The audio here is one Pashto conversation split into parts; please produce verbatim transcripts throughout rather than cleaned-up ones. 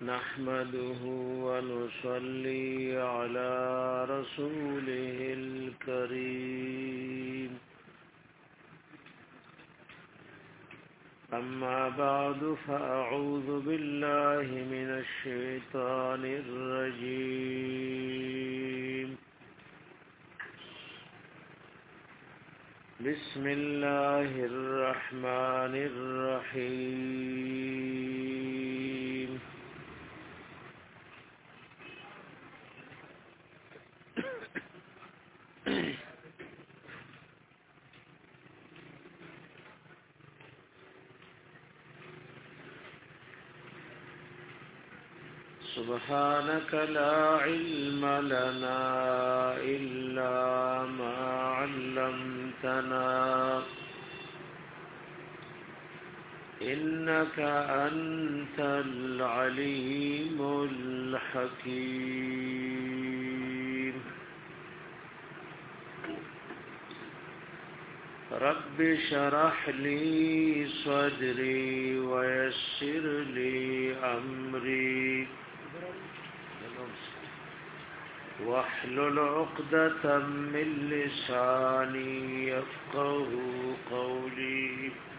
نحمده ونصلي على رسوله الكريم أما بعد فأعوذ بالله من الشيطان الرجيم بسم الله الرحمن الرحيم سبحانك لا علم لنا إلا ما علمتنا إنك أنت العليم الحكيم رب شرح لي صدري ويسر لي أمري واحلل عقدة من لساني يفقه قولي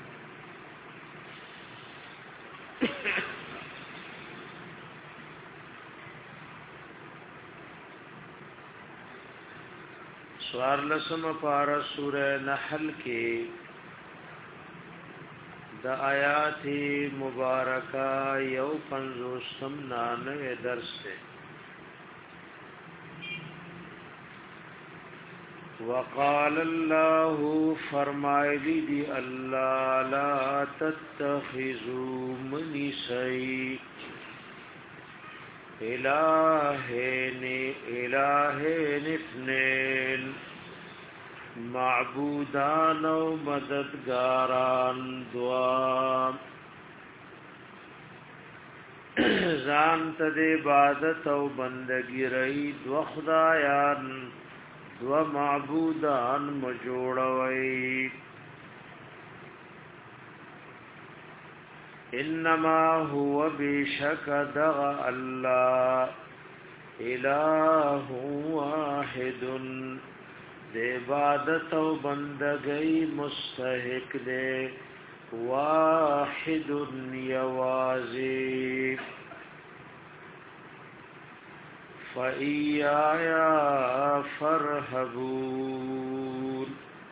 سوار لسم پارا سورہ نحل کے دا آیات مبارکہ یو پنزوستم نانوے درس سے وقال الله فرمائلی دی اللہ لا تتخذوا منی سی الہین الہین اثنین معبودان و مددگاران دوام زان تد عبادت و بندگی رئی دو خدایان دو معبودان مجوڑوئی انما هو بشک دغ اللہ الہ واحد دے عبادت و بندگی مستحق دے واحد یوازی فَإِيَّايَ فَارْهَبُونِ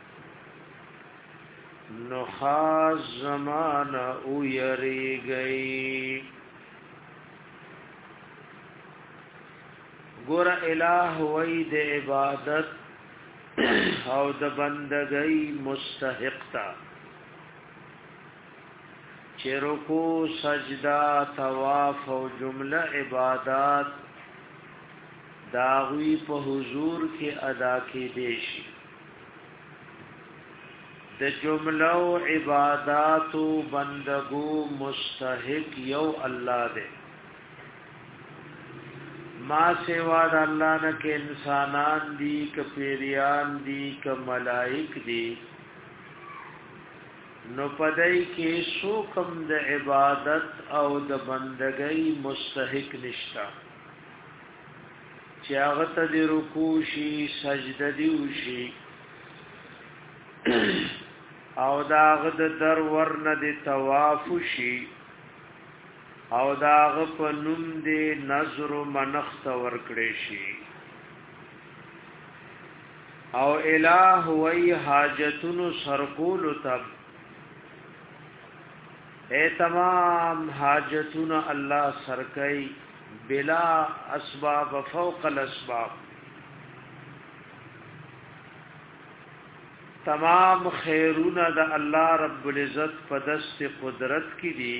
نخاز زمان او یری گئی ګور الہ وی د عبادت او د بندګۍ مستحق تا چرکو سجدا طواف او جمله عبادت داغوی په حضور کې ادا کې دیشي د جمله او عبادت او بندګو مستحق یو الله دې ما سوا د الله نه کې انسانان دي ک پیریان دي ک ملائک دي نو پدای کې سو کم د عبادت او د بندګۍ مستحق نشتا چې هغه ته د رکوع شي سجده دی وشي او داغه د در ورنه د طواف شي او داغه په نوم د نظر منخت ورکړي شي او الہ وی حاجتونو سرکول تب اے تمام حاجتونو الله سرکای بلا اسباب فوق الاسباب تمام خیرون د الله رب العزت په دست قدرت کی دي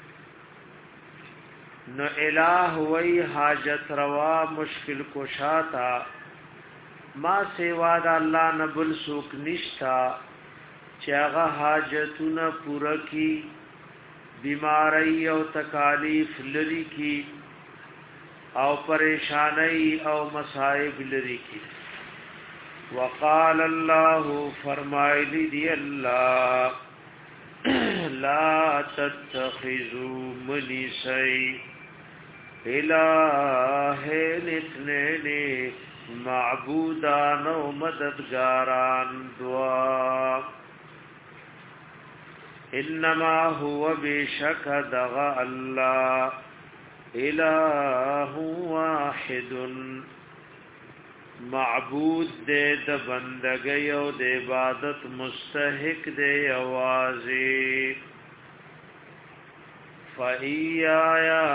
نو الہ وی حاجت روا مشکل کشا تا ما سوا د الله نبل سوک نشتا چې هغه حاجتونه پوره کی بیماری او تکالیف لری کی او پریشانی او مصائب لری کی وقال الله فرمایلی دی الله لا تتخذوا مليسي الہین اتنینی معبودان و مددگاران دعا انما هو بشک دغ اللہ الہ واحد معبود دے د بندگی او د عبادت مستحق دے اوازی فَإِيَّايَا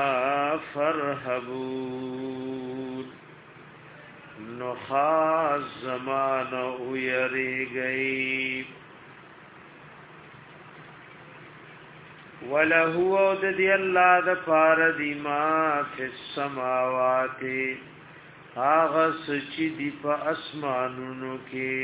فَارْهَبُونِ نخاص زمان اویری گئی وَلَهُ وَدَدِ اللَّهَ دَفَارَ دِي مَا فِي السَّمَاوَاتِ آغا سچی دی پا اسمانونو کی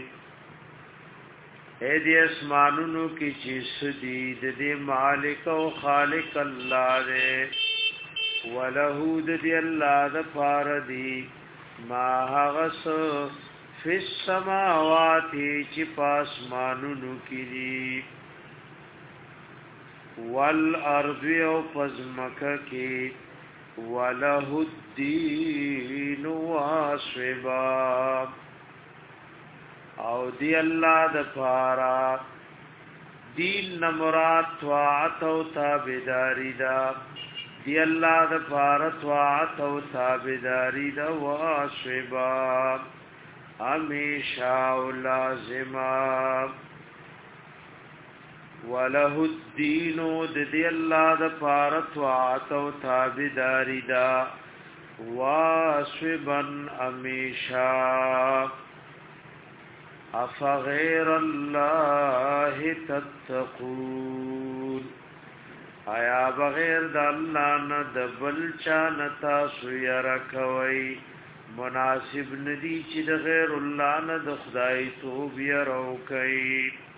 اے دی اسمانونو کی چیس دی دی مالک و خالق اللہ دے ولہو دی اللہ دفار دی ما آغس فی السماواتی چی پا اسمانونو کی دی والارض و پزمکہ کی وَلَهُ الدِّينُ وَاسْوِبًا او دی اللہ دفارا دین نمرات طاعت و تابداری دا دی اللہ دفارا طاعت و تابداری دا واسوبا ہمیشہ و لازمہ وَلَهُ الدِّينُ دِدِ اللہ دفارا طاعت و تابداری دا واسوبا ہمیشہ افغیر اللہ تتقون آیا بغیر د اللہ نه د بل چا نتا سویرکوي مناسب ندی چې د غیر الله نه د خدای توبه روکي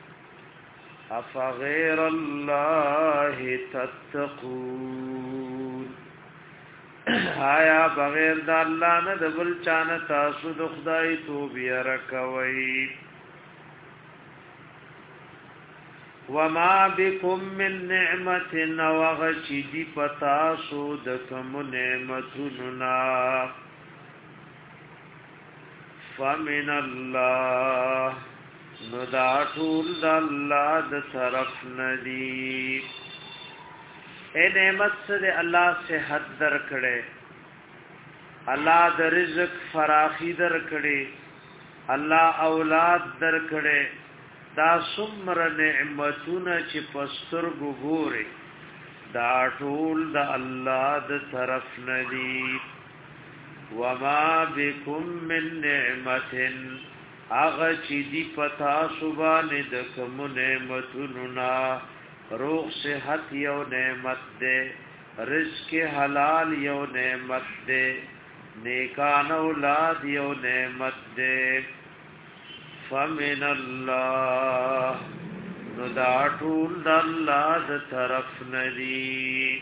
افغیر الله تتقون آیا بغیر د الله نه د بل چا نه تاسو د خدای توبه رکوي وما بكم من نعمت وغشدي پتاسو دکم نعمتنا فمن الله نداتول د الله د طرف ندی اے نعمت سے اللہ صحت در کړي الله د رزق فراخی در کړي الله اولاد در کړي دا سمر نعمتونه چې پستر ګوري دا ټول د الله د طرف ندي وما بكم من نعمت اغه چې دی پتا سبحانه د کوم نعمتونو نا روغ صحت یو نعمت دے رزق حلال یو نعمت دے نیکان اولاد یو نعمت دے فمن اللہ نداٹول دا اللہ دا طرف ندی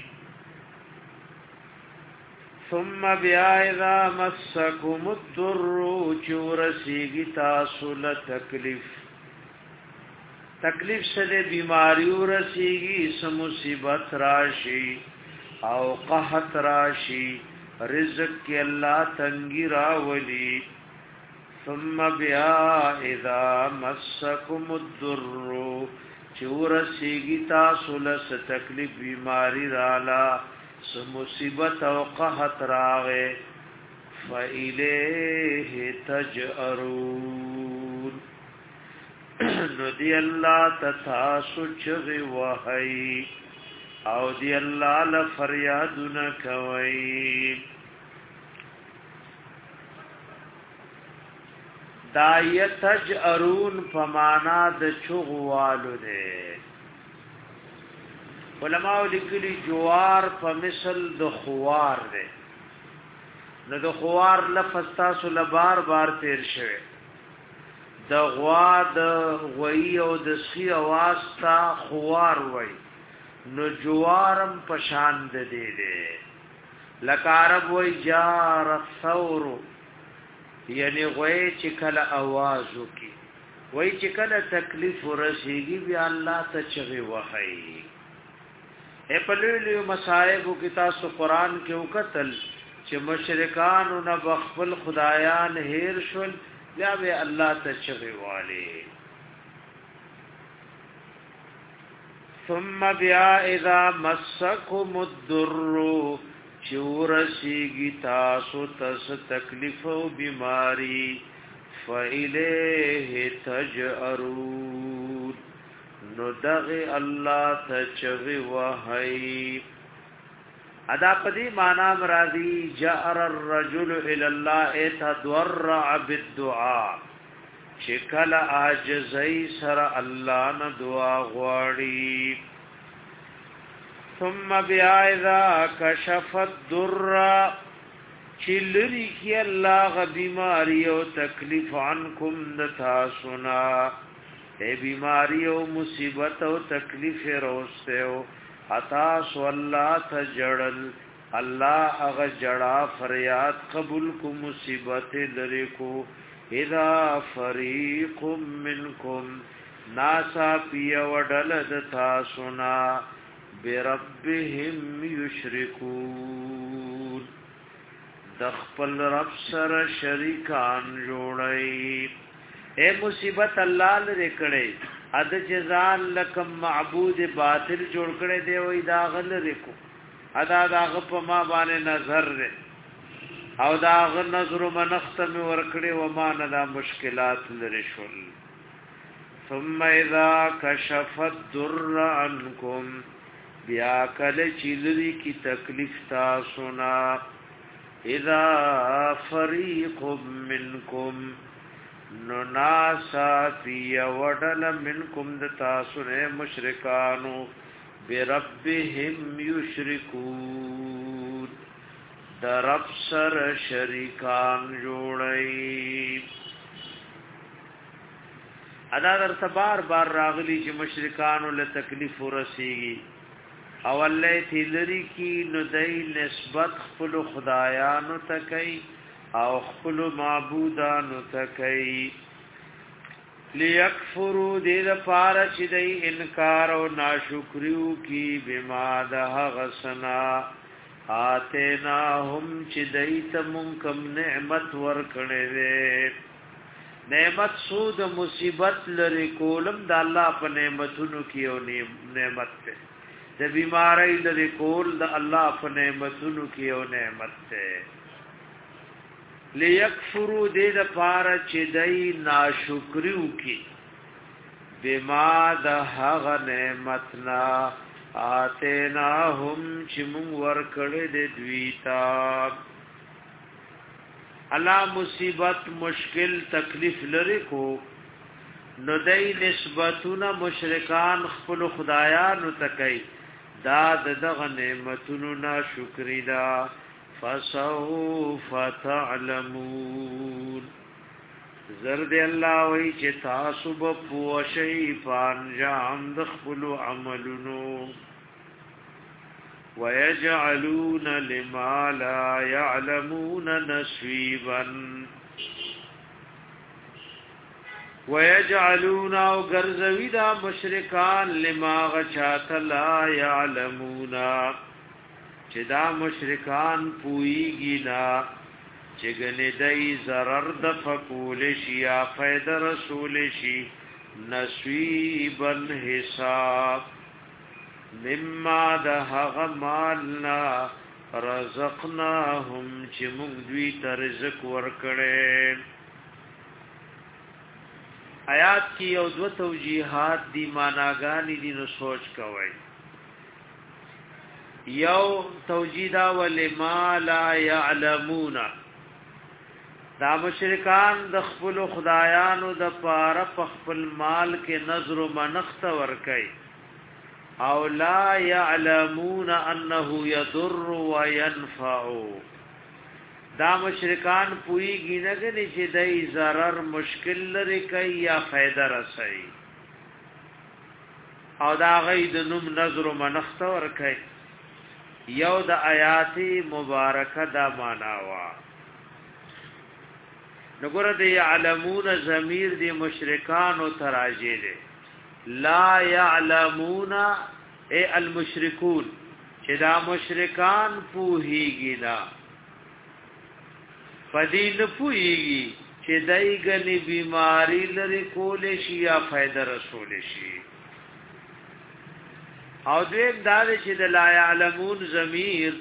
ثم بیا اذا مسکم الضر چورسیگی تاسول تکلیف تکلیف سے بیماری رسیگی سم مصیبت راشی او قحط راشی رزق کی اللہ تنگی راولی ثم بیا اذا مسکم الضر چورسیگی تاسولس تکلیف بیماری رالا سم مصیبت او قحط راغے فإلیہ تجأرون نو دی اللہ تتاسو چغی وحی او دی اللہ لفریادو نکوئی دایت تجأرون پمانا د چغوالو دے علماء لکلی جوار په مثل د خوار دے نو د خوار لفظ تاسو لبار بار تیر شوه د غوا د غوی او د سخی आवाज تا خوار وای نو جوارم پشان د دې دې لکارب وای جار ثور یعنی غوی چې کله आवाज وکي وای چې کله تکلیف ورسیږي بیا الله ته چغي وحي اے پلولیو مصائب کی تاسو قران کې وکتل چې مشرکان نه بخل خدایان هیر شول یا به الله ته چغي والي ثم بیا اذا مسکم الضر چورسیگی تاسو تس تکلیف و بیماری فإلیه تجأرون نو دغی اللہ تچغی وحی ادا پدی مانا مرادی جأر الرجل الاللہ اتدورع بالدعاء چکل آجزی سر اللہ نا دعا غواری ثم بیا اذا کشف الضر چلری کی اللہ غ بیماری او تکلیف عنکم نتا سنا اے بیماری او مصیبت او تکلیف روستے او اتاس واللہ تجڑل اللہ اغ جڑا فریاد قبول کو مصیبت لری کو اذا فریق منکم ناسا پی وڈلد تا سنا بربهم یشرکون دخپل رب سر شریکان جوړی اے مصیبت الله لری کړي اد جزان لکم معبود باطل جوړ کړي دی وې دا غل ریکو ادا دا غپ ما باندې نظر دے او دا غ نظر منختم ور کړي و ما نه دا مشکلات لری شول ثم اذا كشف الضر عنكم بیا کله چیلری کی تکلیف تا سنا اذا فریق منکم نو ناسا فی وڈل منکم دتا سنے مشرکانو بربهم یشرکون در رب سر شریکان جوڑئی ادا در تبار بار راغلی چې مشرکانو له تکلیف ورسیږي او الله تیلری کی نو دای نسبت خپل خدایانو تکي او خپل معبودانو تکي لیکفروا دې لپاره چې دای انکار او ناشکریو کی بما ده غسنا آتیناهم چې دای تم کم نعمت ورکړې وې نعمت سود مصیبت لري کولم د الله په نعمتونو کې او نعمت ته د بیماری لري کول د الله په نعمتونو کې او نعمت ته لیکفروا دې د پاره چې دای ناشکریو کی بما د هغه نعمتنا آتیناهم چې مون ورکړې د دویتا الله مصیبت مشکل تکلیف لري کو نو دای نسبتونه مشرکان خپل خدایانو تکي دا دغه نعمتونو نا شکری دا فسوف تعلمون زرد الله وی چې تاسو به پوښی پانجام د خپل عملونو ويجعلون لما لا يعلمون نصيبا ويجعلون او غرزوی دا مشرکان لما غچات لا يعلمون چې دا مشرکان پویږي نا چې ګنې دای zarar د فقول شي یا فید رسول شي نصیبا حساب مما ده هغه مالنا رزقناهم چې موږ دوی ته رزق ورکړې آیات کی او دو توجیهات دی معناګانی دي نو سوچ کوئ یو توجیدا ولما لا يعلمون دا مشرکان د خپل خدایانو د پاره په خپل مال کې نظر و منخت ور کوي او لا يعلمون انه يضر وينفع دا مشرکان پویږي نه غني چې دای zarar مشکل لري کوي یا فائدہ رسي او دا غي د نوم نظر و منخت ور کوي یو د آیات مبارکه دا معنا وا نګور د يعلمون ضمیر د مشرکان او تراجه دي لا يعلمون اي المشركون چې دا مشرکان پوهیږي دا پدې نه پوهیږي چې دای غني بیماری لري کول شي یا فائدہ رسول شي او دویم دا چې د لا يعلمون ضمیر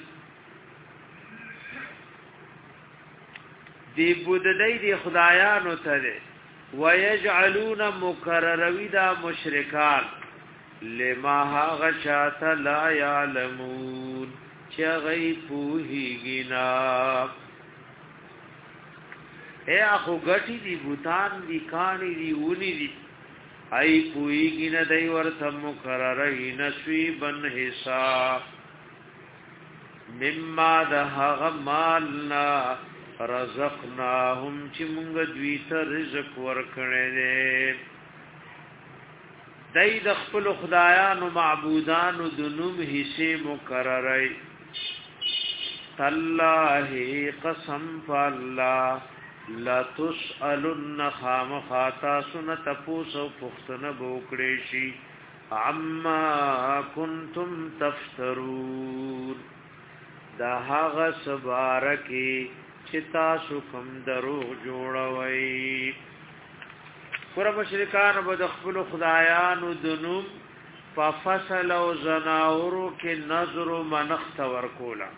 دی بوددای دی خدایانو ته ويجعلون مکرروی دا مشرکان لما غشات لا يعلمون چې غي پوهیږي نا اے اخو غټي دي بوتان دي کانی دي ونی دي ای پویږي نه دای ورته مقرره نسوی بن حساب مما ده مالنا رزقناهم چې مونږ دوی ته رزق ورکړې دي دای د خپل خدایانو معبودانو د نوم حصے مقرره تالله قسم فالله لا تسألن خام خاتا سن تپوس او پختنه بوکړې شي عما کنتم تفترون دا هغه سبارکی چې تاسو کوم دروغ جوړوي پر مشرکان به خپل خدایانو د نوم په فصل او زناورو کې نظر منخت ورکولا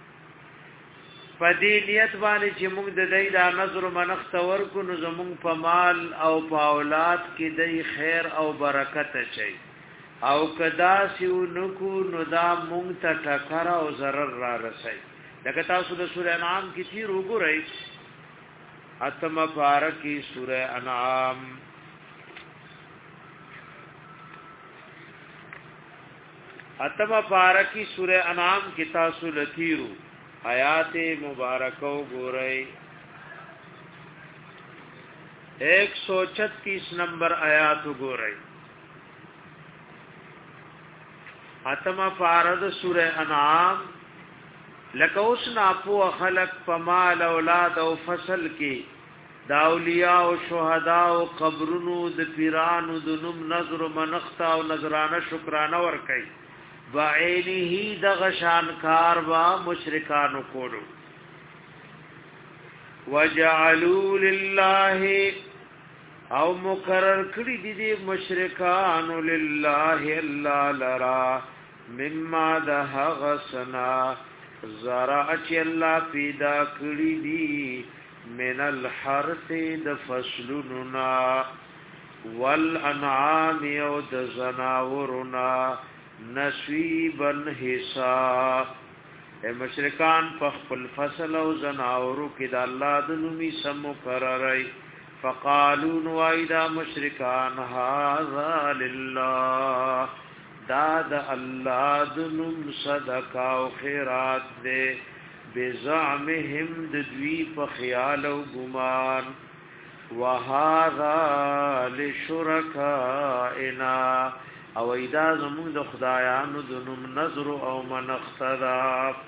پدې نیت باندې چې موږ د دې دا نظر منخت ورکو نو زموږ په مال او په اولاد کې د خیر او برکت شي او کدا سیو نکو نو دا موږ ته ټکر او zarar را رسي لکه تاسو د سورې انعام کې تیر وګورئ اتم بارکی سورې انعام اتم بارکی سورې انعام کې تاسو لتیرو آیات مبارکو گورئی ایک سو چھتیس نمبر آیات گورئی اتم فارد سورہ انعام لکه اوس ناپو خلق پمال اولاد او فصل کې دا اولیاء او شهدا او قبرونو د پیرانو د نوم نظر منختا او نظرانه شکرانه ور کوي بعینه د غشان کار وا مشرکانو کولو وجعلوا لله او مقرر کړی دي د مشرکانو لله الا لرا مما ده غسنا زرع چې الله پیدا کړی دي من الحرث د فصلنا والانعام او د زناورنا نصیبا حساب اے مشرکان په خپل فصل او زناورو کې د الله د نومي سم مقررای فقالوا وایدا مشرکان هذا لله دا د الله د نوم صدقه او خیرات دے بزعمهم د دوی په خیال او ګمان وهذا لشرکائنا او ایدا زمون د خدایانو د نوم نظر او منختدا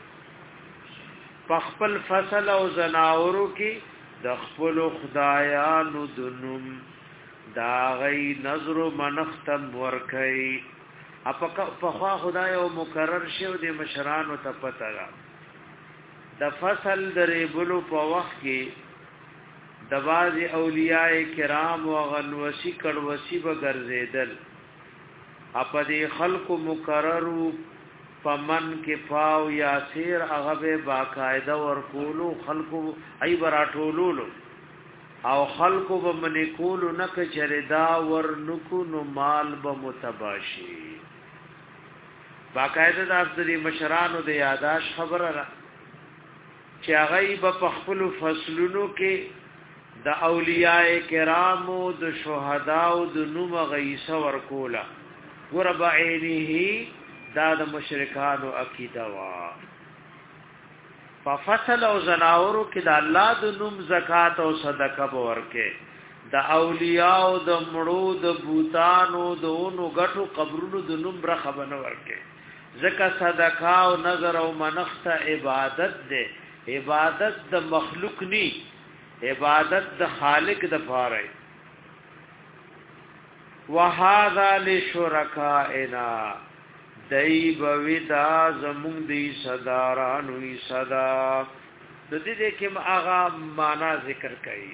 خپل فصل او زناورو کې د خپل خدایانو د نوم دا غي نظر منختم ورکي اپا په خدای او مقرر شو د مشرانو ته پته را د فصل درې بلو په وخت کې د باز اولیاء کرام او غنوسی کړوسی به ګرځیدل اپا دی خلق مقررو پمن کې پاو یا سیر هغه به باقاعده ورکولو خلق ای براټولولو او خلق به منی کولو نک چردا ورنکو نو مال به متباشي باقاعده د افضلی مشرانو د یاداش خبره را چې هغه په خپل فصلونو کې د اولیاء کرامو د شهداو د نوم غیسه ورکولا ورب عینه دا د مشرکانو عقیده وا په فصل او زناورو کې د الله د نوم زکات او صدقه ورکه د اولیاء او د مړو د بوتانو د اونو غټو قبرونو د نوم برخه بنه ورکه زکات صدقه او نظر او منخت عبادت ده عبادت د مخلوق ني عبادت د خالق د پاره وهذا لشرکائنا دای بودا زمون دی صدارانو ای صدا د دې دې کې هغه معنا ذکر کړي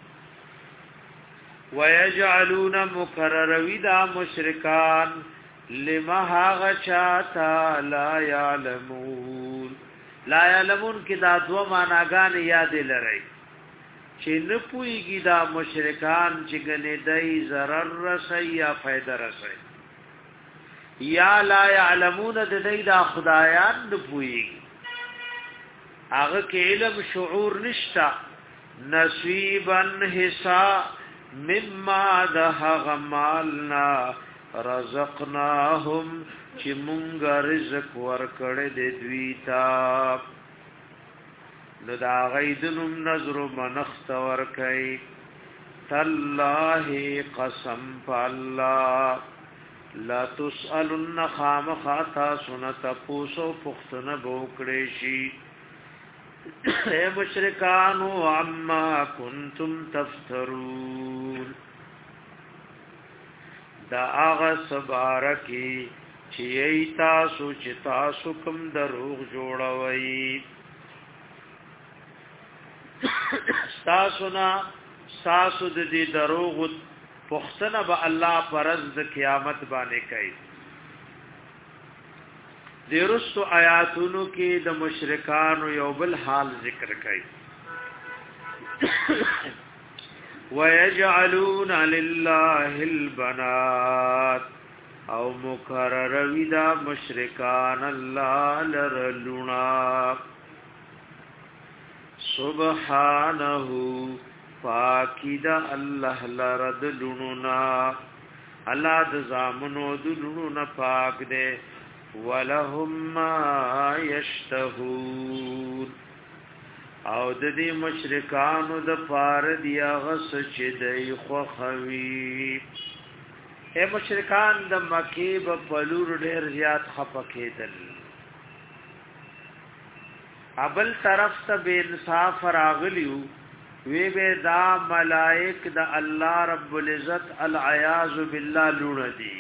ويجعلون مکرر ودا مشرکان لما هاغ چاہتا لا یعلمون لا یعلمون کی دا دو معناگان یاد لرئی چه نپویگی دا مشرکان چگنی دی ضرر رسی یا فیده رسی یا لا یعلمون دی دا خدایان نپویگی آغا که علم شعور نشتا نصیبا حصا مما ده غمالنا رزقناهم چې مونږ رزق ورکړې د دوی ته نو دا غیدنم نظر منخت ورکړي تالله قسم بالله لا تسالن خامخاتا سنت پوسو پختنه بوکړې شي اے مشرکانو عما کنتم تفترون دا آغا سبارکی چی ای تاسو چی تاسو کم دروغ جوڑوئی ستاسو نا ستاسو دی دروغ پختن با اللہ پرز دا قیامت بانے کئی دی رستو آیاتونو کی د مشرکانو یو بل حال ذکر کئی وَيَجْعَلُونَ لِلَّهِ الْبَنَاتِ او مکرر ودا مشرکان اللہ لرلونا سبحانہو پاکی دا اللہ لرد لنونا اللہ دا زامنو دلنونا پاک دے وَلَهُمْ مَا يَشْتَهُونَ او د دې مشرکانو د پار دی غس چې دی خوخوي اے مشرکان د مکی په پلور ډیر زیات خپکېدل ابل طرف ته بے انصاف راغلیو وی به دا ملائک د الله رب العزت العیاذ بالله لون دي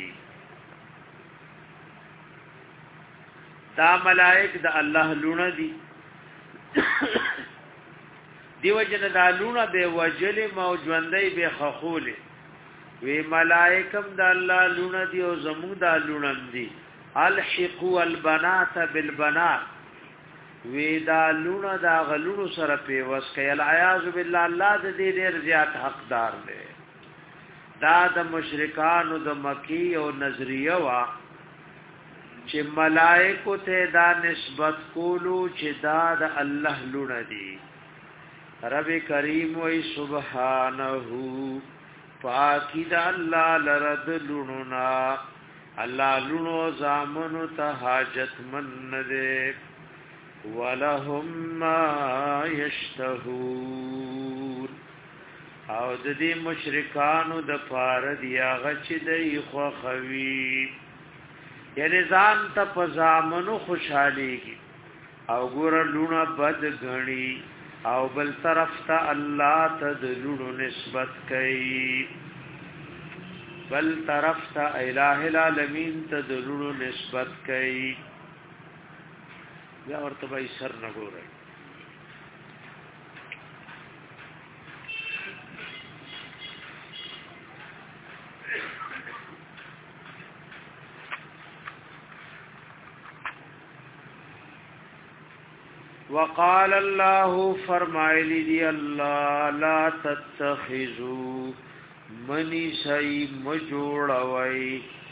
دا ملائک د الله لون دي دیو جن دالونه به وجل موجوندای به خخول وی ملائکم د الله لونه دی او زمو د لونه دی الحقوا البنات بالبنات وی دا لونه دا غلونو سره په وس کې العیاذ بالله الله د دې ډیر زیات حقدار دی دا د مشرکانو د مکی او نظریه وا چې ملائکو ته دا نسبت کولو چې دا د الله لونه دی رب کریم وی سبحانه پاکی دا اللہ لرد لوننا اللہ لونو زامنو تا حاجت من دے ولهم ما یشتهون او د دې مشرکانو د پار دی غچ دی خوخوی یعنی ځان ته پزامنو خوشاليږي او ګور لونه بد غني او بل طرف ته الله تدلو نسبت کوي بل طرف ته الہ العالمین تدلو نسبت کوي یا ورته به سر نه ګورای وقال الله فرمایلی دی الله لا تتخذوا منی شی مجوړوي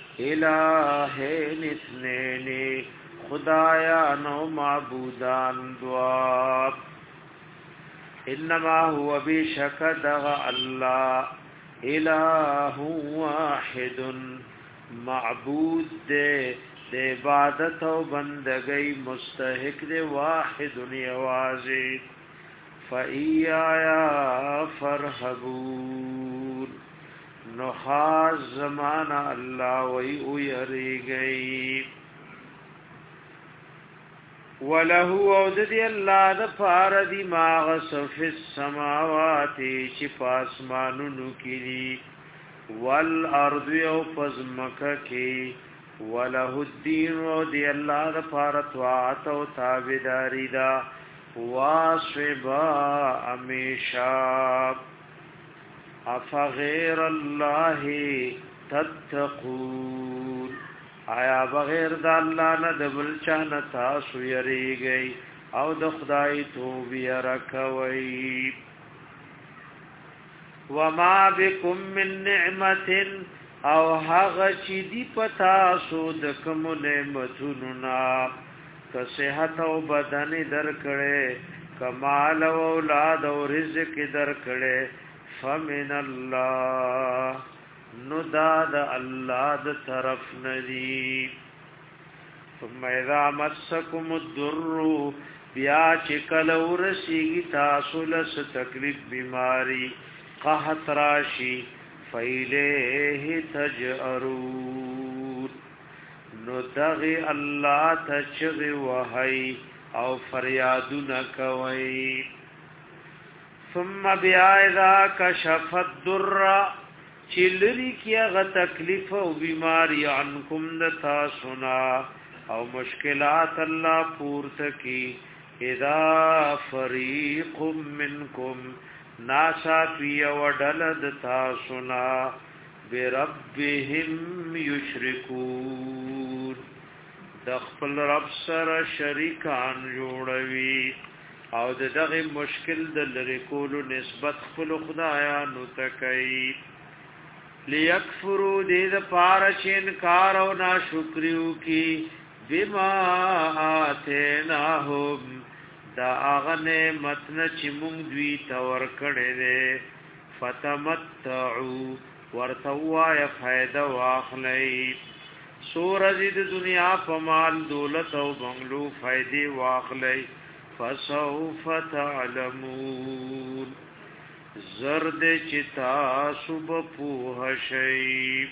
الہین اثنین خدایان و معبودان دوا انما هو بشک دغ الله الہ واحد معبود دے د عبادت او بندګۍ مستحق دی واحد یوازې فَإِيَّايَ فَارْهَبُونِ نو خاص زمانہ اللہ وی اویری گئی وَلَهُ وَوْدَدِ اللہ دفار دی ماغس فی السماواتی چی پاسمانونو کی دی وَالْأَرْضُ یو پزمکہ کی وله الدين و دی الله د فارتوات او تابعداري دا واسبا امیشا افغیر الله تتقون آیا بغیر د الله نه د بل چا نه تاسو یریږئ او د خدای توبه راکوي وما بكم من نعمت او هغه چې دی پتا سو د کوم نعمتونو نا که صحت او بدن درکړي کمال او اولاد او رزق درکړي فمن الله نو دا د الله د طرف ندی ثم اذا مسكم الضر بیا چې کله ورسیږي تاسو له تکلیف بیماری قحط راشي فیلیه تجأرون نو دغی اللہ تچغی وحی او فریادون کوئی ثم بیا اذا کشف الدر چلری کیا غ تکلیف او بیماری عنکم دتا سنا او مشکلات اللہ پورت کی اذا فریق منکم ناسا پی وڈلد تاسنا بربهم یشرکون دخپل رب سر شریکان جوڑوی او دغه مشکل د لری کولو نسبت خپل خدایانو تکي لیکفروا دې پار چینکار او ناشکریو کی بما آتیناهم دا اغنه متن چې مونږ دوی تور کړي دي فتمتعوا ورتوا یا فائدہ واخلئ سورج د دنیا په مال دولت او بنگلو فائدې واخلئ فسوف تعلمون زرد چتا سب پوه شي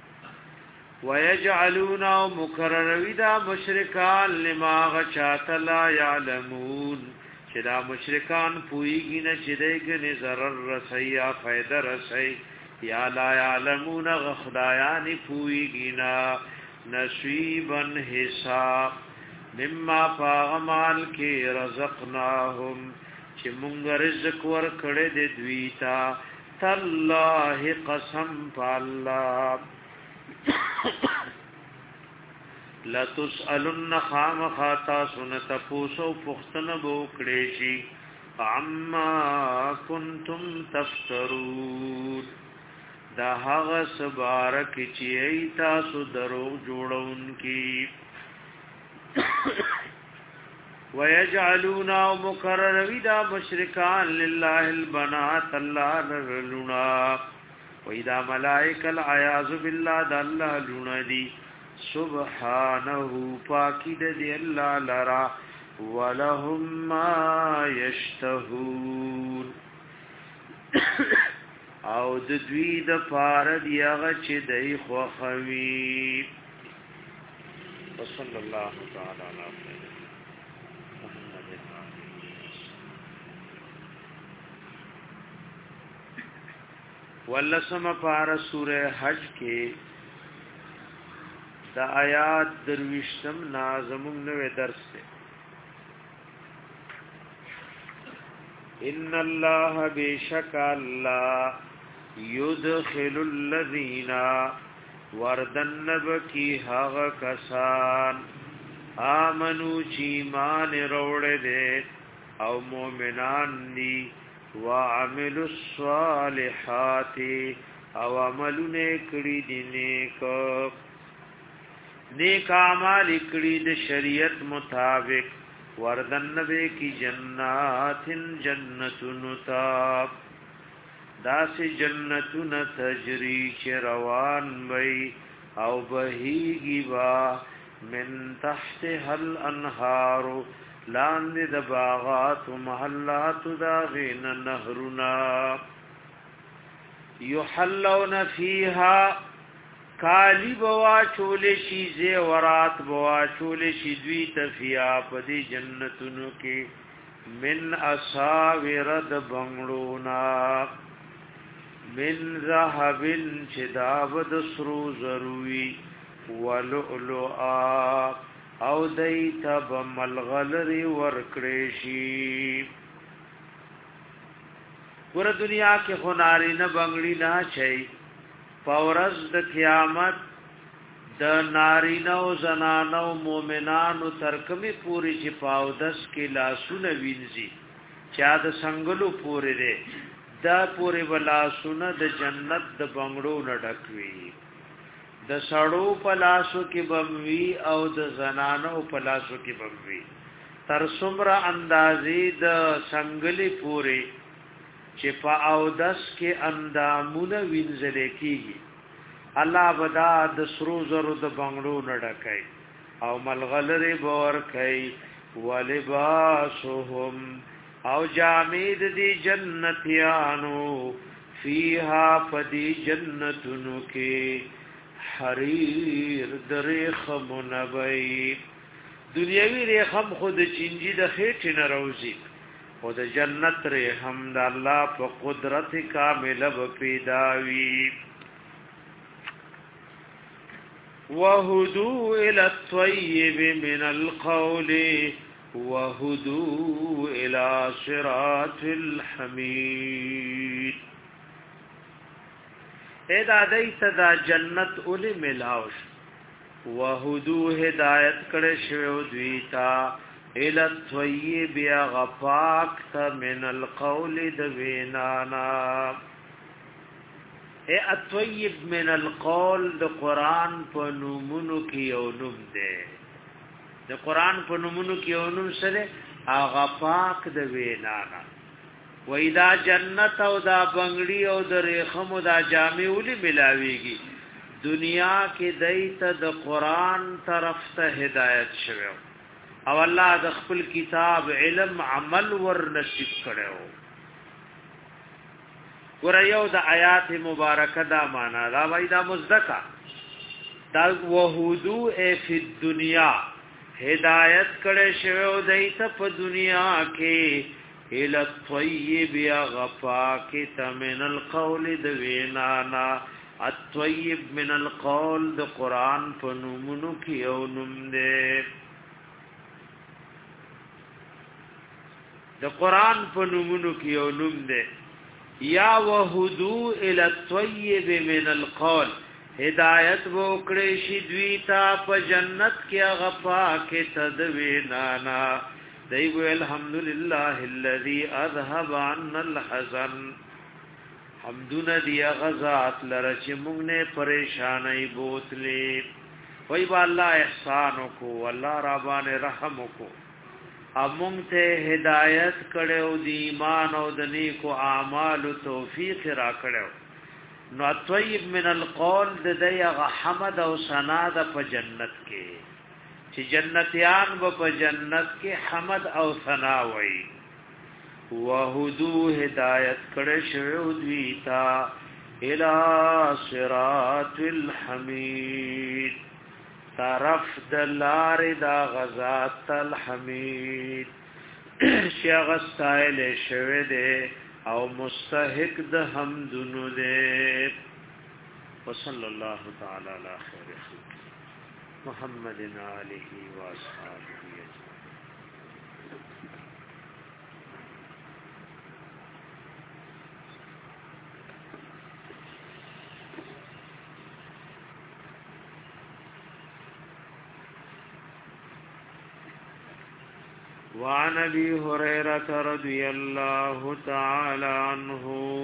ويجعلون مكرر ودا مشرکان لما غچات لا يعلمون چې دا مشرکان پویږي نه چې دغه ضرر رسي یا فائدہ رسي یا لا يعلمون غخدایان پویږي نه نصیبا حساب مما فاغمال کی رزقناهم چې مونږ رزق ور کړې د دویتا تالله قسم بالله لا تسالن خام خاطا سنت پوسو پختن بو کړې شي عما کنتم تفترون دا هغه سبارک چې ایتاسو درو جوړون کی ويجعلون مكرر ودا مشرکان لله البنات الله لرلنا وإذا ملائكة العياذ بالله د الله لونه دي سبحانه پاکی د دی الله لرا ولهم ما يشتهون او د دوی د پار دی هغه چې دای خو خوي وصلی الله تعالی علی محمد ولسم پار سوره حج کې د آیات درویشتم نازمون نوې درس ده ان الله بیشک الله یدخل الذین وردنب کی هغه کسان آمنو چی مان روڑے دے او مومنان دی وعملوا الصالحات او عملو نیکڑی دی نیک نیک عمال اکڑی دی شریعت مطابق وردنبے کی جنات جنتن تاب داسی جنتن تجری چه روان بی او بهیگی با من تحتها الانهار لاند د باغات و محلات داغین نهرنا یحلون فیها کالی بوا چولشی زیورات بوا چولشی دوی تفیا پدی جنتنو کی من اصاورد بنگلونا من ذهب چدابد سرو ضروی ولؤلؤا او دیت بملغلر ورکړشی ور دنیا کې خناری نه بنگړی نه چي پورز د قیامت د نارینه او زنانو مؤمنانو ترکمه پوری چې پاودس کې لاسونه وینځي چا د سنگلو پوری ده دا پوری ولاسونه د جنت د بنگړو نه ډکوي د سړو پلاسو کې بموي او د زنانو پلاسو کې بموي تر څومره اندازې د سنگلې پوری چې په اودس کې اندامونه وینځل کېږي الله بدا د سرو زرو د بنگړو نډکای او ملغلره بور کوي ولباسهم او جامید دی جنتیانو فیها پدی جنتونو کې حریر درخم نبی دنیاوی ریخم خود چنجی د خېټ نه روزي او د جنت رحم د الله په قدرت کامله به پیداوي وهدوا الى الطيب من القول وهدوا الى صراط الحميد ادا دیت دا جنت اولی ملاوش وهدوا هدایت کړه شو دویتا الى الطيب غفاك من القول دوینانا اے الطيب من القول د قران په نومونو کې یو نوم دی د قران په نومونو کې یو نوم سره هغه پاک د وینانا وېدا جنت او دا بنگړی او د ریخم او دا جامې ولي ملاويږي دنیا کې دایته د قران طرف ته هدایت شوه او الله د خپل کتاب علم عمل ور نصیب کړو ور یو د آیات مبارکه دا معنا دا وای دا مزدکا دا وحدو فی الدنیا هدایت کړه شوی دیت په دنیا کې ال الطیب یا غفاک من القول د وینانا الطیب من القول د قران په نومونو کې یو نوم دی د قران په نومونو کې یو نوم دی یا وهدو الى الطيب من القول هدایت وکړې شي دوی تا په جنت کې غفا کې تدوینانا دی وی الحمدلله الذي اذهب عنا الحزن حمدنا دی غزات لره چې موږ نه پریشانای بوتلې وای با الله احسان کو الله را باندې رحم کو امون ته هدایت کړو دی ایمان او د نیکو اعمال توفیق را کړو نو طیب من القول د دغه حمد او ثنا د په جنت کې چې جنتیان و په جنت کې حمد او ثنا وای وهدو هدایت کړه شو دوی تا الى صراط الحمید طرف دلار دا غزات الحمید شیغ استایل شوه دے او مستحق د حمدونو دے وصلی اللہ تعالی علی خیر خلق محمد آلہ و اصحابہ وعن ابي هريره رضي الله تعالى عنه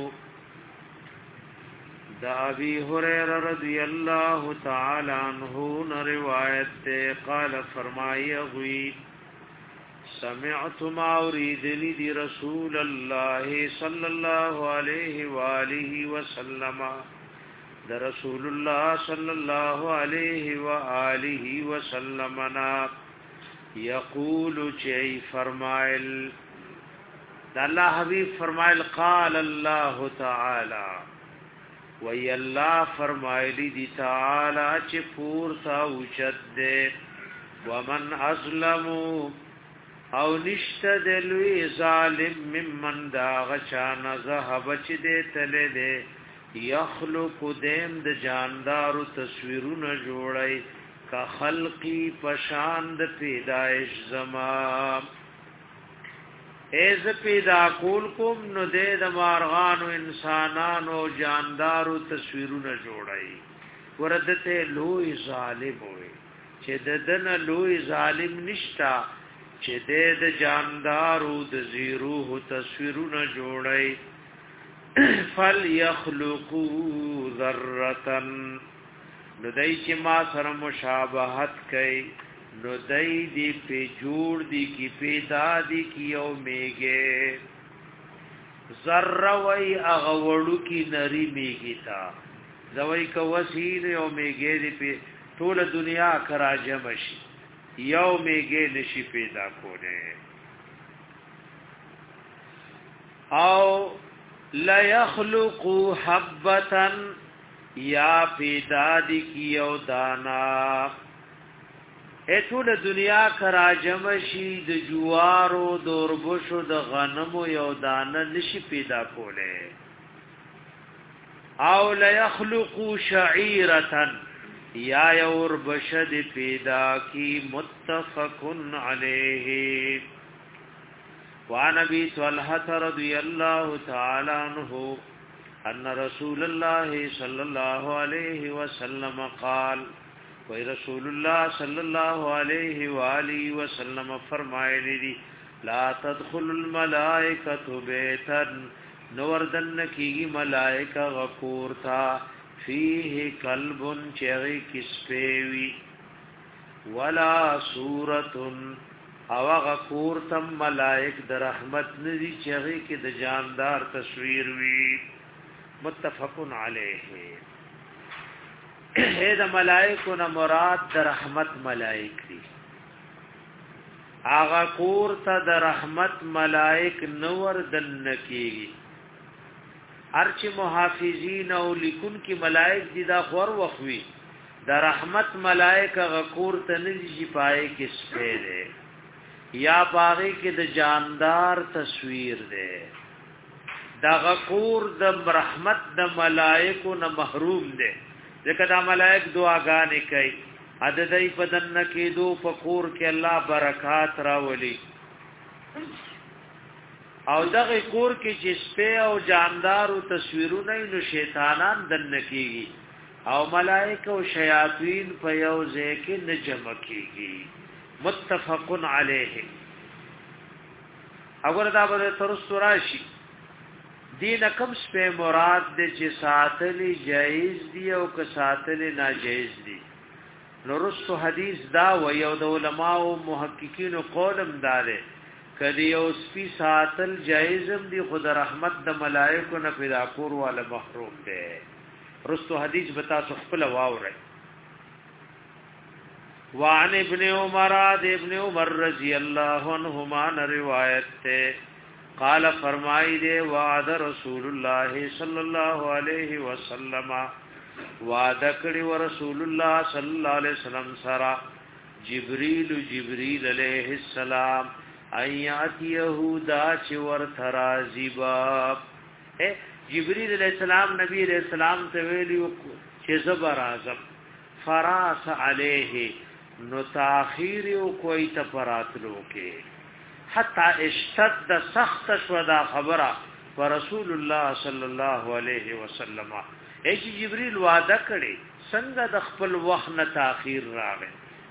دا ابي هريره رضي الله تعالى عنه روایت قال فرمایا ہوئی سمعت ما اوریدنی دی رسول الله صلى الله عليه واله وسلم دا رسول الله صلى الله عليه واله وسلم نا یقول چی فرمائل دا اللہ حبیب فرمائل قال اللہ تعالی وی اللہ فرمائلی دی تعالی چی پورتا اوچت دے ومن ازلمو او نشت دلوی ظالم ممن دا غچانا ذهب چی دے تلے دے یخلق دیم د جاندارو تصویرونه جوړای کا خلقی پشاند پیدائش زما ایز پیدا کول کوم نو د مارغانو انسانانو جاندارو تصویرونه جوړای وردته لوی ظالم وي چې ددن لوی ظالم نشتا چې د جاندارو د زیروه تصویرونه جوړای فل یخلقو ذرتن نو دای چې ما سره مشابهت کوي نو دای دی په جوړ دی کی پیدا دی کی او میګه ذره وای هغه وړو کی نری میګی تا زوی کو وسیل او میګه دی په ټول دنیا کرا جمع شي یو میګه نشي پیدا کوله او لا يخلق حبتا یا پیدا دی کیو دانا ایتول دنیا کرا جمع شي د جوارو د اوربشو د غنمو یو دانه نشي پیدا کوله او لا يخلق شعيرتا یا یور بشد پیدا کی متفق علیه وعن ابي طلحه رضي الله تعالى عنه ان رسول الله صلى الله عليه وسلم قال وی رسول الله صلى الله عليه واله وسلم فرمایلی دی لا تدخل الملائکه بیتا نوردن کی ملائکه غفور تھا فيه قلب چغی کسپیوی ولا سورۃ او غفور تم ملائک در رحمت ندی چغی کی د جاندار تصویر وی متفقن علیه اے د ملائکو نه مراد د رحمت ملائک دي اغه کور ته د رحمت ملائک نور دنکی ارچ محافظین او لیکن کی ملائک دي دا خور وخوي د رحمت ملائک غکور ته نشي پای کې سپېره یا باغی کې د جاندار تصویر ده دا غکور د رحمت د ملائکو نه محروم ده ځکه دا ملائک دعاګانې کوي عددای پدن کې دو فقور کې الله برکات راولي او دغه کور کې چې سپه او جاندار او تصویرونه نو شیطانان دن کېږي او ملائک او شیاطین په یو ځای کې نه جمع کېږي متفق علیه اگر دا به ترست راشي دین کم سپه مراد دې چې ساتلی جایز دی او که ساتلی ناجایز دی نورستو حدیث دا و یو د علماء او محققین قولم داره کدی او سپی ساتل جایزم دی خود رحمت د ملائکه نه پیدا کور والا محروم دی رستو حدیث بتا سو خپل واوره وعن ابن عمر ابن عمر رضی الله عنهما روایت ته قال فرمائی دے وعد رسول الله صلی الله علیه وسلم وعد کړي و رسول الله صلی الله علیه وسلم سره جبريل جبريل علیہ السلام ایات یهودا چې ور ترازیبا اے جبريل علیہ السلام نبی علیہ السلام ته ویلو چې زبر اعظم فراس علیه نو تاخیر او کوئی تفراتلو کې حتا اشتد سخت شودا خبره ورسول الله صلی الله علیه وسلم ای جبريل وعده کړي څنګه د خپل وخت نه تاخير راغی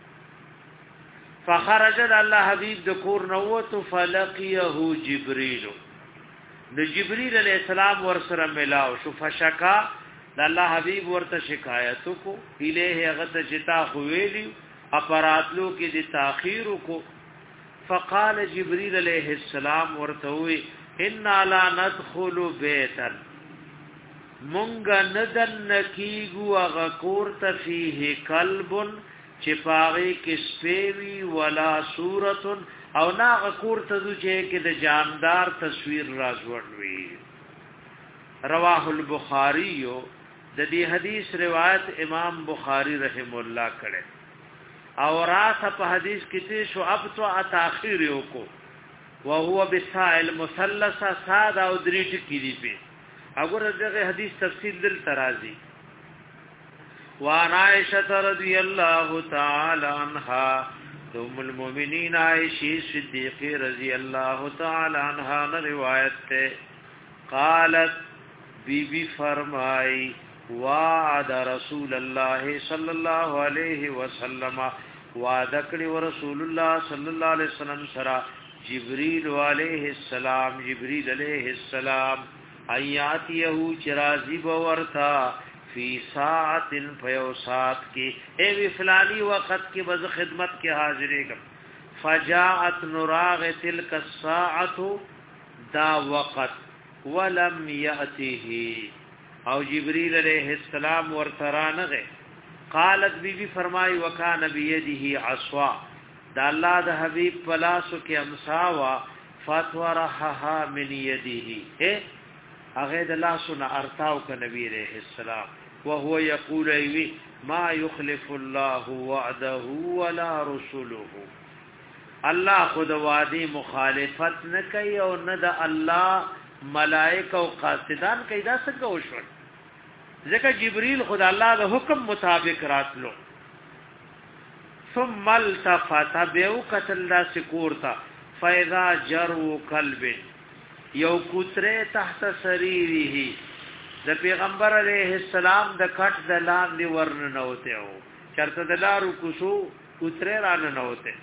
فخرج الله حبيب د کور نوته فلقيه جبريل د جبريل عليه السلام ور سره ملاو شو فشکا د الله حبيب ورته شکایت کو الیه غت جتا خویلی اپراتلو کې د تاخير کو فقال جبريل عليه السلام ورته ان لا ندخل بيتا مونږ ندن کیګو غکور ته فيه قلب چې پاغي کې سپېوي ولا صورت او نا غکور ته چې کې د جاندار تصویر راځوړوي رواه البخاري د دې حدیث روایت امام بخاری رحم الله کړه او راته په حدیث کې ته شو اب تو تاخير یو کو وهو بالسائل مثلث ساده او دریټ کې دی په اگر دغه حدیث تفصیل دل ترازی وان عائشہ رضی اللہ تعالی عنہا ام المؤمنین عائشہ صدیقہ رضی اللہ تعالی عنہا نے روایت تے قالت بی بی فرمائی وعد رسول اللہ صلی اللہ علیہ وسلم وعد کړي ورسول الله صلی الله علیه وسلم سره جبريل علیہ السلام جبريل علیہ السلام ایاتیه چرازی بورتا فی ساعت فیو ساعت کی اے وی فلانی وقت کی بز خدمت کے حاضرے کم فجاءت نراغ تلک الساعت دا وقت ولم یأتیه او جبریل علیہ السلام ورترانغه قالت بی بی فرمائی وکان بیده عصوا دا اللہ دا حبیب پلاسو کے امساوا فتورحها من یده اے اغید اللہ سنا ارتاو کا نبی علیہ السلام وهو يقول ايوي ما يخلف الله وعده ولا رسوله الله خود وعده مخالفت نه کوي او نه د الله ملائکه او قاصدان کوي دا څنګه وشو ځکه جبريل خود الله د حکم مطابق راتلو ثم التفت بيو قتل دا سکورتا فاذا جرو قلب یو کوتره تحت سریره د پیغمبر علیہ السلام د کټ د لاندې ورن نه ہوتے او چرته د لارو کوسو کوتره ران نه ہوتے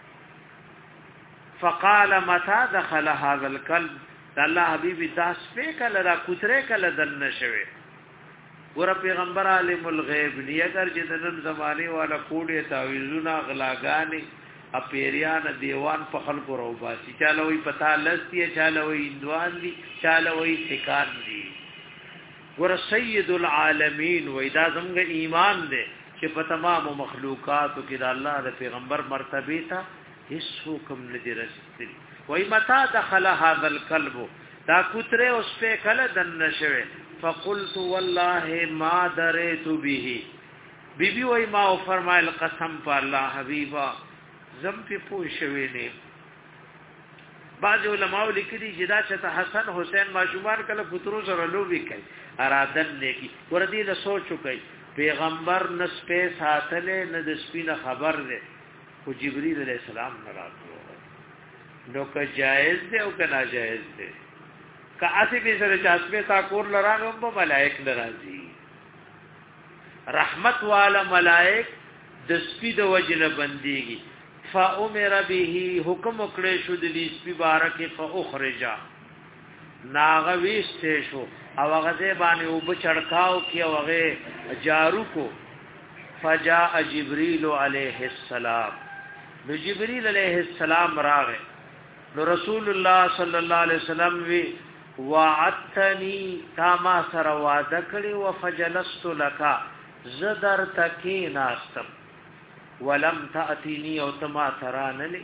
فقال متى دخل هذا الكلب الله حبیبی تاس په کله را کوتره کله دن نشوي ور پیغمبر عالم الغیب نی اگر جنن زمانه والا کوډه تعویذونه غلاګانی اپیریان دیوان په خلکو روباسي چاله وی پتا لستی چاله وی اندوان دي چاله وی سکان دي ور سید العالمین و اذا زمغه ایمان دے چې په تمام مخلوقات کې د الله د پیغمبر مرتبه تا هیڅ حکم نه دی رسېدلی وای متا دخل هذا الكلب دا کوتره اوس په کله دن نشوي فقلت والله ما دريت به بی بی وای ما فرمایل قسم په الله حبیبا زم په پوښوي نه بعض علماء لیکلي چې دا چې حسن حسین ماشومان کله فطرو سره لوبي کوي ارادن نیکی وردی د سوچو کوي پیغمبر نسپه ساتلې نه د سپینه خبر ده خو جبرئیل علیہ السلام نه راغلو نو که جائز ده او که ناجائز ده که اسی به سره چاسبه تا کور لرانو په ملائک ناراضي رحمت والا ملائک د سپید وجنه بنديږي فامر به حکم کړی شو د دې سپی بارکه فاخرجا ناغويسته شو او هغه باندې او بچړکاو کی او هغه جارو کو فجاء جبريل عليه السلام نو جبريل عليه السلام راغه نو رسول الله صلی الله علیه وسلم وی وعدتنی کما سر وعده کړي وفجلست لك زدر تکی ناستم ولم تأتيني او تما ترانني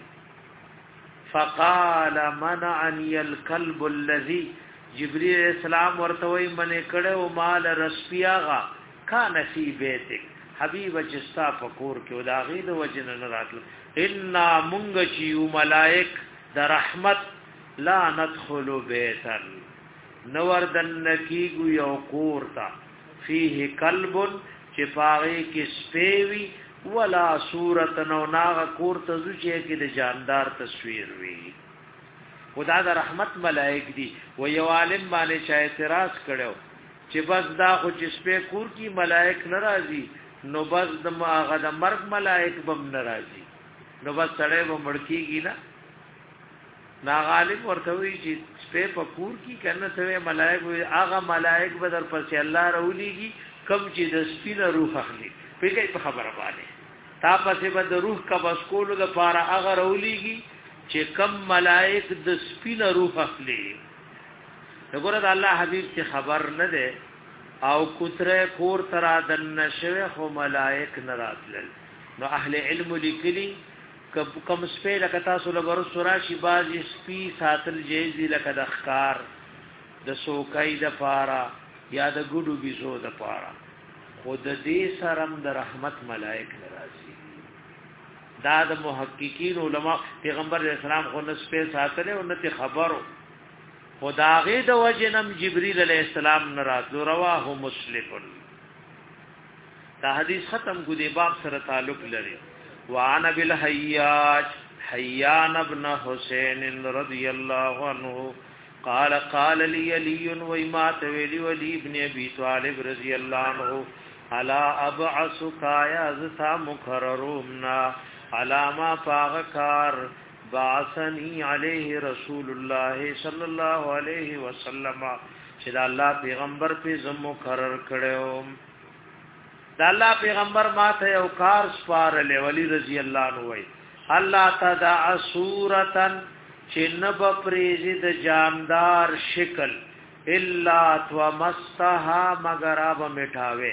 فقال منعني الكلب الذي جبريل السلام ورتوي منه کړه مال رسپیاغا کان فی بیتک حبیب جستا فکور کې وداغي د وجن نه راتل ان مونږ چې ملائک د رحمت لا ندخل بیتا نور دن کیګو یو کورتا فيه کلب چې پاغي کې سپیوي ولا صورت نو ناغ کور ته چې کې د جاندار تصویر وی خدا د رحمت ملائک دی و یو عالم باندې چې اعتراض کړو چې بس دا خو چې سپه کور کې ملائک ناراضي نو بس د هغه د مرګ ملائک بم ناراضي نو بس سړی و مړکیږي نه نا عالم ورته وی چې سپه په کور کې کنه ته ملائک هغه ملائک به در پسې الله راولېږي کم چې د سپینه روح اخلي پیګي په خبره باندې تا پسې به د روح کا بس کولو د پاره هغه راولېږي چې کم ملائک د سپینه روح اخلي وګوره د الله حبيب چې خبر نه ده او کوتره کور ترا د نشوي خو ملائک نه راتلل نو اهل علم لیکلي کم سپه لکه تاسو لګورو سوراشي باز سپي ساتل جیزي لکه د ښکار د سوکای د پاره یا د ګډو بيزو د پاره خود دې سرم د رحمت ملائک ناراضي دا د محققین علما پیغمبر اسلام خو نسبه ساتله او نته خبرو خداغه د وجنم جبريل عليه السلام نراتلو رواه مسلم. دا حدیث ختم کو دی باب سره تعلق لري. وعن بالحياج حيان ابن حسين رضي الله عنه قال قال لي علي وما تولي ولي ابن ابي طالب رضي الله عنه الا ابعثك يا ذا مكررنا على ما فاغكار بعثني عليه رسول الله صلى الله عليه وسلم چې الله پیغمبر په زم مقرر کړو. دا الله پیغمبر ماته یو کار سپارل ولی رضی الله عنه وای الله تدع صورتن چې نب پریزید جاندار شکل الا تو مستها مگر اب مټاوي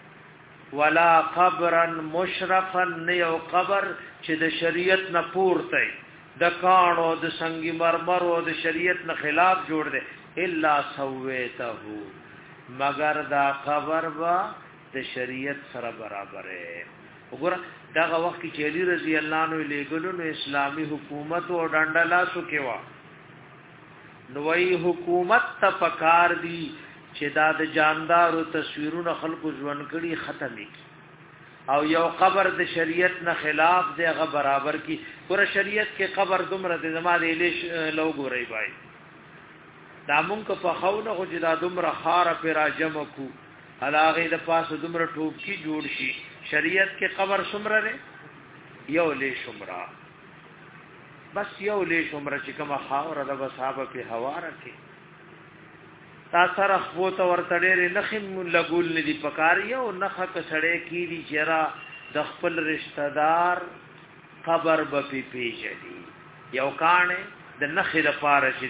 ولا قبرا مشرفا نیو قبر چې د شریعت نه پورته د کانو د سنگي مرمر او د شریعت نه خلاف جوړ دي الا سويته مگر دا قبر با د شریعت سره برابر ہے. وګوره داغه وخت کې علی رضی الله عنه لګلو نو اسلامی حکومت او ډنډلاسو کې وا نوې حکومت ته پکار دی چې دا د جاندارو تصویرونه خلکو ځوان کړي ختمي او یو قبر د شریعت نه خلاف دی هغه برابر کی. ګوره شریعت کې قبر دومره د زماده لیش لو ګورای بای دا مونږ په خاونه خو چې دا دومره خاره پر راجم کو علاغه د پاسه دومره ټوب کی جوړ شي. شریعت کې قبر سمره نه یو لی شمرا بس یو لی شمرا چې کومه خاور د صحابه په حواره کې تا سره خو ته ورته ډېر نخم لګول ندي پکار یو نخه کسړې کی دي چیرې د خپل رشتہ دار قبر به پی پیژدي یو کانه د نخې لپاره چې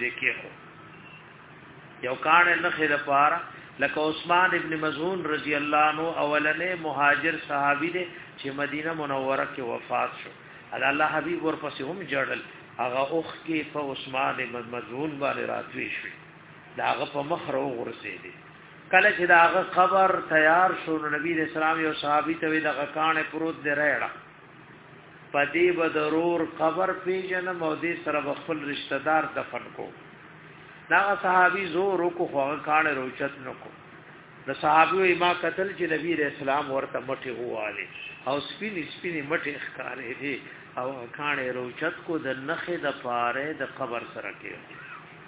کې یو کانه نخې لپاره لکه عثمان ابن مظعون رضی الله عنه اولنې مهاجر صحابي دی چې مدینه منوره کې وفات شو. الله حبیب ورپسې هم جړل هغه اوخ کې په عثمان ابن مظعون باندې راتوي شو داغه په مخ رو ورسېدي. کله چې داغه قبر تیار شو نبی رسول الله یو صحابي ته دغه کانه پروت دی راړه پدی بدرور قبر پیجن مودي سره خپل رشتہ دار دفن کو. دا صحابي زور کو خو کانه روچت نکو. د صحابي ما قتل چې نبی رسول الله ورته مټي هواله او سپینی سپینی مټي ښکارې دي او کانه روچت کو د نخې د پاره د قبر سره کې.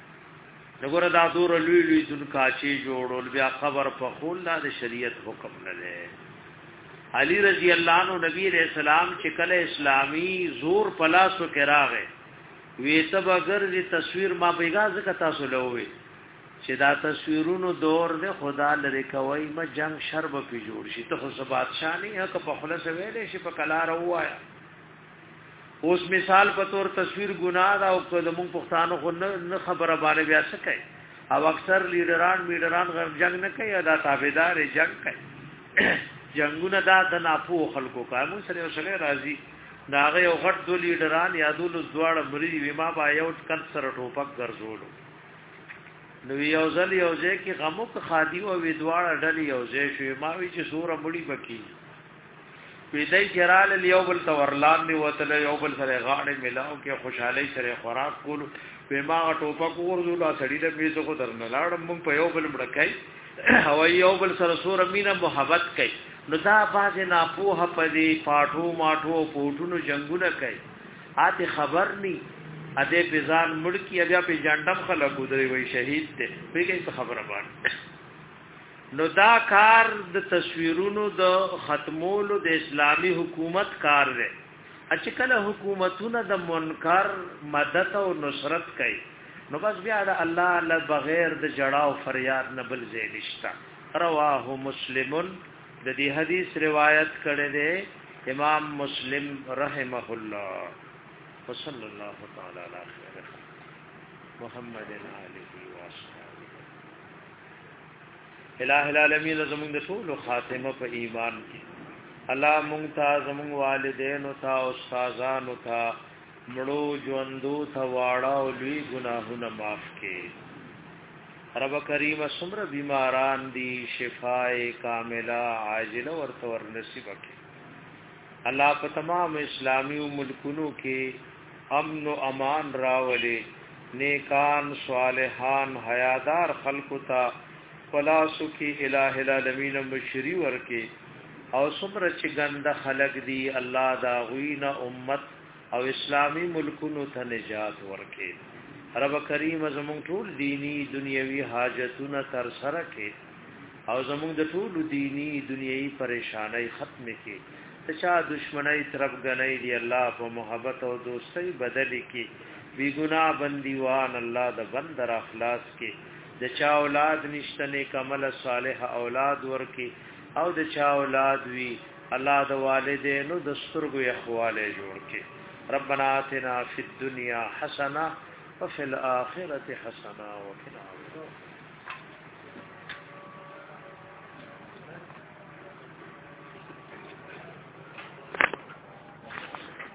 دغه دا دور لوی لوی دن کاچی جوړول بیا قبر په خول د شریعت حکم نه ده. علی رضی الله عنه نبی رسول الله چې کله اسلامی زور پلاسو کې راغې وی ته بغیر دې تصویر ما پیغاز کتا سولوي چې دا تصویرونو دور دې خدا لری کوي ما جنگ شرب په جوړ شي ته خو بادشاہ نه هک په خلاص ویلې شي په کلار وایا. اوس مثال په تور تصویر ګناه دا او کله مونږ پښتانه خو نه خبره باندې بیا څه کوي او اکثر لیډران میډران غیر جنگ نه کوي دا تابعدار جنگ کوي. جنگونه دا د ناپو خلکو قانون سره سره راځي داغه یو غټ دو لیډران یا دول زواړه مری وی ما با یو کل سره ټوپک ګرځولو نو یو ځل یو ځای کې غمو که خادي او وی دواړه ډلې یو ځای شو ما وی چې سوره مړی بکی وی دای جرال یو بل تورلان دی وتل یو بل سره غاړه ملاو کې خوشحالي سره خوراک کول په ما ټوپک ورزولا سړی د میزو کو درنه لاړم مونږ په یو بل مړکای او یو بل سره سوره مینا محبت کوي. نو دا باز نه پوها پدې پاټو ماټو پوټونو جنگونه کوي آته خبر ني اده بزان مړ کی بیا په جانډم خلکو دري وای شهید ته پیګي په خبره باندې. نو دا کار د تصویرونو د ختمولو د اسلامی حکومت کار دی. چې کله حکومتونه د منکر مدد او نصرت کوي نو بس بیا د الله له بغیر د جړاو فریاد نه بل ځای نشتا. رواه مسلمون د دې حدیث روایت کړی دی امام مسلم رحمه الله. وصلی الله تعالی علی محمد علیه و اصحابہ. الہ العالمین زمون د ټول خاتمه په ایمان کې الله مونږ ته زمون والدین او تا استادانو ته مړو ژوندو ته واړه او لوی ګناهونه معاف کړي. رب کریم سمر بیماران دی شفای کاملہ عاجلہ ورته ور نصیب کړي. الله په تمام اسلامی ملکونو کې امن او امان راولي نیکان صالحان حیادار خلق تا پلاسو کی الہ العالمین مشری ورکی او سمر چی گند خلق دی اللہ دا غوین امت او اسلامی ملکونو تا نجات ورکی رب کریم زمون ټول دینی دنیوی حاجتونه تر سره کې او زمون د ټول دینی دنیوی پریشانای ختم کې تچا دشمنی طرف غنی دی الله په محبت او دوستی بدل کې بی گناہ بندیوان الله د بندر اخلاص کې د چا اولاد نشته نیک عمل صالح اولاد ورکی او د چا اولاد وی الله د والدینو د سترګو اخواله جوړ کې ربنا آتنا فی الدنیا حسنه وفي الاخره حسنه وقنا عذاب